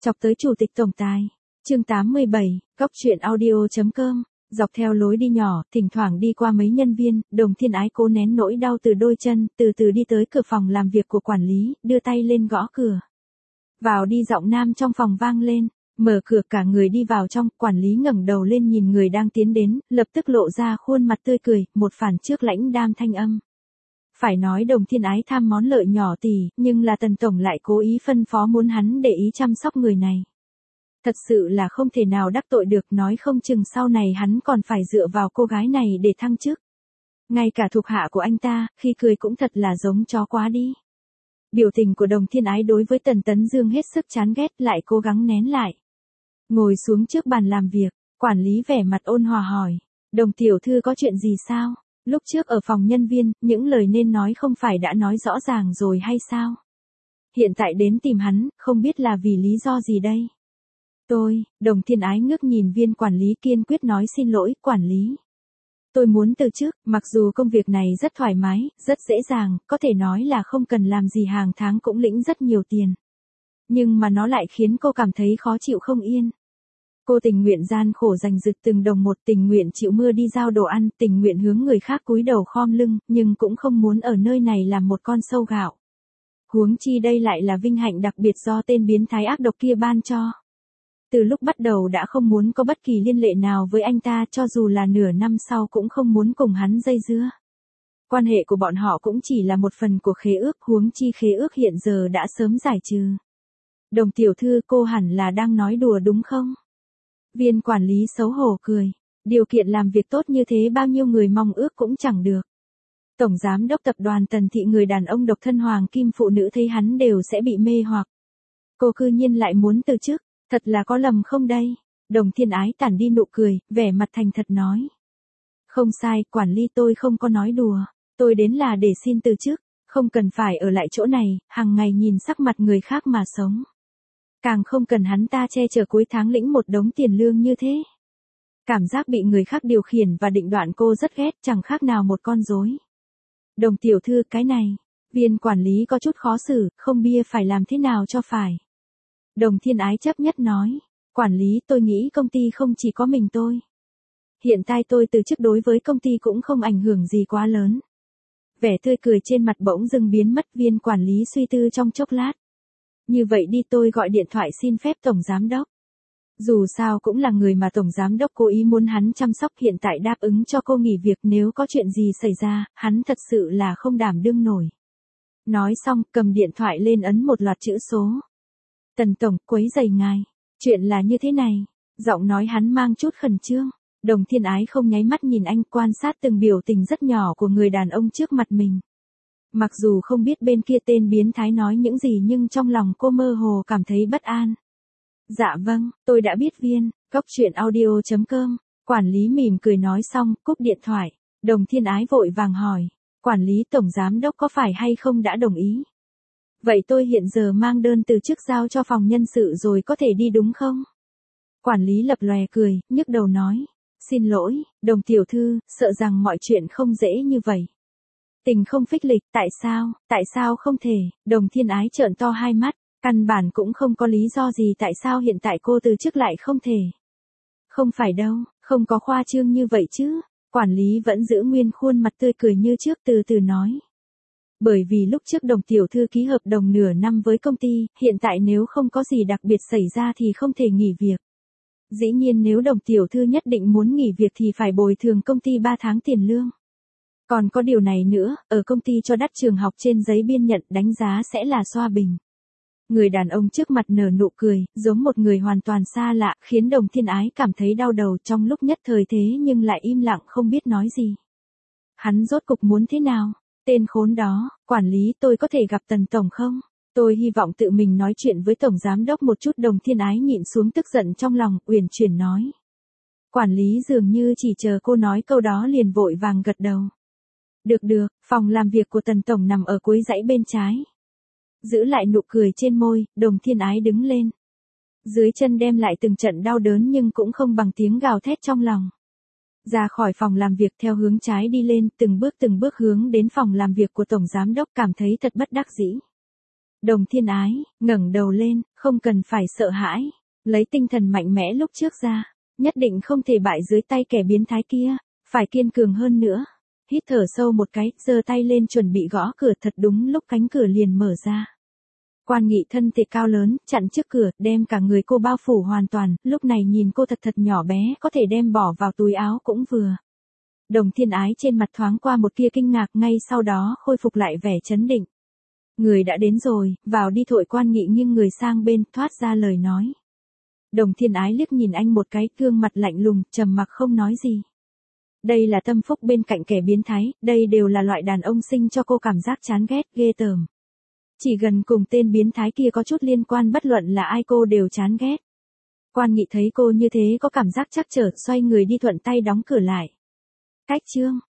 Chọc tới chủ tịch tổng tài. Chương 87, Góc truyện audio.com. Dọc theo lối đi nhỏ, thỉnh thoảng đi qua mấy nhân viên, Đồng Thiên Ái cố nén nỗi đau từ đôi chân, từ từ đi tới cửa phòng làm việc của quản lý, đưa tay lên gõ cửa. Vào đi, giọng nam trong phòng vang lên. Mở cửa, cả người đi vào trong, quản lý ngẩng đầu lên nhìn người đang tiến đến, lập tức lộ ra khuôn mặt tươi cười, một phản trước lãnh đam thanh âm. Phải nói Đồng Thiên Ái tham món lợi nhỏ tỷ, nhưng là Tần tổng lại cố ý phân phó muốn hắn để ý chăm sóc người này. Thật sự là không thể nào đắc tội được, nói không chừng sau này hắn còn phải dựa vào cô gái này để thăng chức. Ngay cả thuộc hạ của anh ta, khi cười cũng thật là giống chó quá đi. Biểu tình của Đồng Thiên Ái đối với Tần Tấn Dương hết sức chán ghét, lại cố gắng nén lại. Ngồi xuống trước bàn làm việc, quản lý vẻ mặt ôn hòa hỏi, Đồng tiểu thư có chuyện gì sao? Lúc trước ở phòng nhân viên, những lời nên nói không phải đã nói rõ ràng rồi hay sao? Hiện tại đến tìm hắn, không biết là vì lý do gì đây? Đồng Thiên Ái ngước nhìn viên quản lý kiên quyết nói xin lỗi, quản lý. Tôi muốn từ chức, mặc dù công việc này rất thoải mái, rất dễ dàng, có thể nói là không cần làm gì hàng tháng cũng lĩnh rất nhiều tiền. Nhưng mà nó lại khiến cô cảm thấy khó chịu không yên. Cô tình nguyện gian khổ dành dực từng đồng một, tình nguyện chịu mưa đi giao đồ ăn, tình nguyện hướng người khác cúi đầu khom lưng, nhưng cũng không muốn ở nơi này làm một con sâu gạo. Huống chi đây lại là vinh hạnh đặc biệt do tên biến thái ác độc kia ban cho. Từ lúc bắt đầu đã không muốn có bất kỳ liên lệ nào với anh ta, cho dù là nửa năm sau cũng không muốn cùng hắn dây dưa. Quan hệ của bọn họ cũng chỉ là một phần của khế ước, huống chi khế ước hiện giờ đã sớm giải trừ. Đồng tiểu thư, cô hẳn là đang nói đùa đúng không? Viên quản lý xấu hổ cười. Điều kiện làm việc tốt như thế bao nhiêu người mong ước cũng chẳng được. Tổng giám đốc tập đoàn Tần Thị, người đàn ông độc thân hoàng kim, phụ nữ thấy hắn đều sẽ bị mê hoặc. Cô cư nhiên lại muốn từ chức, thật là có lầm không đây? Đồng Thiên Ái tản đi nụ cười, vẻ mặt thành thật nói. Không sai, quản lý, tôi không có nói đùa. Tôi đến là để xin từ chức, không cần phải ở lại chỗ này, hàng ngày nhìn sắc mặt người khác mà sống. Càng không cần hắn ta che chở cuối tháng lĩnh một đống tiền lương như thế. Cảm giác bị người khác điều khiển và định đoạt cô rất ghét, chẳng khác nào một con rối. Đồng tiểu thư, cái này, viên quản lý có chút khó xử, không bia phải làm thế nào cho phải. Đồng Thiên Ái chấp nhất nói, quản lý, tôi nghĩ công ty không chỉ có mình tôi. Hiện tại tôi từ chức đối với công ty cũng không ảnh hưởng gì quá lớn. Vẻ tươi cười trên mặt bỗng dưng biến mất, viên quản lý suy tư trong chốc lát. Như vậy đi, tôi gọi điện thoại xin phép tổng giám đốc. Dù sao cũng là người mà tổng giám đốc cố ý muốn hắn chăm sóc, hiện tại đáp ứng cho cô nghỉ việc, nếu có chuyện gì xảy ra, hắn thật sự là không đảm đương nổi. Nói xong, cầm điện thoại lên ấn một loạt chữ số. Tần tổng, quấy rầy ngài. Chuyện là như thế này. Giọng nói hắn mang chút khẩn trương. Đồng Thiên Ái không nháy mắt nhìn anh, quan sát từng biểu tình rất nhỏ của người đàn ông trước mặt mình. Mặc dù không biết bên kia tên biến thái nói những gì, nhưng trong lòng cô mơ hồ cảm thấy bất an. Dạ vâng, tôi đã biết viên. Góc truyện audio.com. Quản lý mỉm cười nói xong, cúp điện thoại. Đồng Thiên Ái vội vàng hỏi. Quản lý, tổng giám đốc có phải hay không đã đồng ý? Vậy tôi hiện giờ mang đơn từ chức giao cho phòng nhân sự rồi có thể đi đúng không? Quản lý lập lòe cười, nhức đầu nói. Xin lỗi, Đồng tiểu thư, sợ rằng mọi chuyện không dễ như vậy. Tình không phích lịch, tại sao không thể? Đồng Thiên Ái trợn to hai mắt, căn bản cũng không có lý do gì tại sao hiện tại cô từ chức lại không thể. Không phải đâu, không có khoa trương như vậy chứ. Quản lý vẫn giữ nguyên khuôn mặt tươi cười như trước, từ từ nói. Bởi vì lúc trước Đồng tiểu thư ký hợp đồng nửa năm với công ty, hiện tại nếu không có gì đặc biệt xảy ra thì không thể nghỉ việc. Dĩ nhiên nếu Đồng tiểu thư nhất định muốn nghỉ việc thì phải bồi thường công ty 3 tháng tiền lương. Còn có điều này nữa, ở công ty cho đắt trường học trên giấy biên nhận đánh giá sẽ là xoa bình. Người đàn ông trước mặt nở nụ cười, giống một người hoàn toàn xa lạ, khiến Đồng Thiên Ái cảm thấy đau đầu trong lúc nhất thời, thế nhưng lại im lặng không biết nói gì. Hắn rốt cục muốn thế nào? Tên khốn đó. Quản lý, tôi có thể gặp Tần tổng không? Tôi hy vọng tự mình nói chuyện với tổng giám đốc một chút. Đồng Thiên Ái nhịn xuống tức giận trong lòng, uyển chuyển nói. Quản lý dường như chỉ chờ cô nói câu đó liền vội vàng gật đầu. Được, phòng làm việc của Tần tổng nằm ở cuối dãy bên trái. Giữ lại nụ cười trên môi, Đồng Thiên Ái đứng lên. Dưới chân đem lại từng trận đau đớn nhưng cũng không bằng tiếng gào thét trong lòng. Ra khỏi phòng làm việc theo hướng trái đi lên, từng bước hướng đến phòng làm việc của tổng giám đốc, cảm thấy thật bất đắc dĩ. Đồng Thiên Ái ngẩng đầu lên, Không cần phải sợ hãi, lấy tinh thần mạnh mẽ lúc trước ra, nhất định không thể bại dưới tay kẻ biến thái kia, phải kiên cường hơn nữa. Hít thở sâu một cái, giơ tay lên chuẩn bị gõ cửa, thật đúng lúc cánh cửa liền mở ra. Quan Nghị thân thể cao lớn, chặn trước cửa, đem cả người cô bao phủ hoàn toàn, lúc này nhìn cô thật thật nhỏ bé, có thể đem bỏ vào túi áo cũng vừa. Đồng Thiên Ái trên mặt thoáng qua một tia kinh ngạc, ngay sau đó khôi phục lại vẻ chấn định. Người đã đến rồi, vào đi thôi. Quan Nghị nghiêng người sang bên, thoát ra lời nói. Đồng Thiên Ái liếc nhìn anh một cái, gương mặt lạnh lùng, trầm mặc không nói gì. Đây là tâm phúc bên cạnh kẻ biến thái, đây đều là loại đàn ông sinh cho cô cảm giác chán ghét, ghê tởm. Chỉ gần cùng tên biến thái kia có chút liên quan, bất luận là ai cô đều chán ghét. Quan Nghị thấy cô như thế có cảm giác trắc trở, xoay người đi thuận tay đóng cửa lại. Cách chương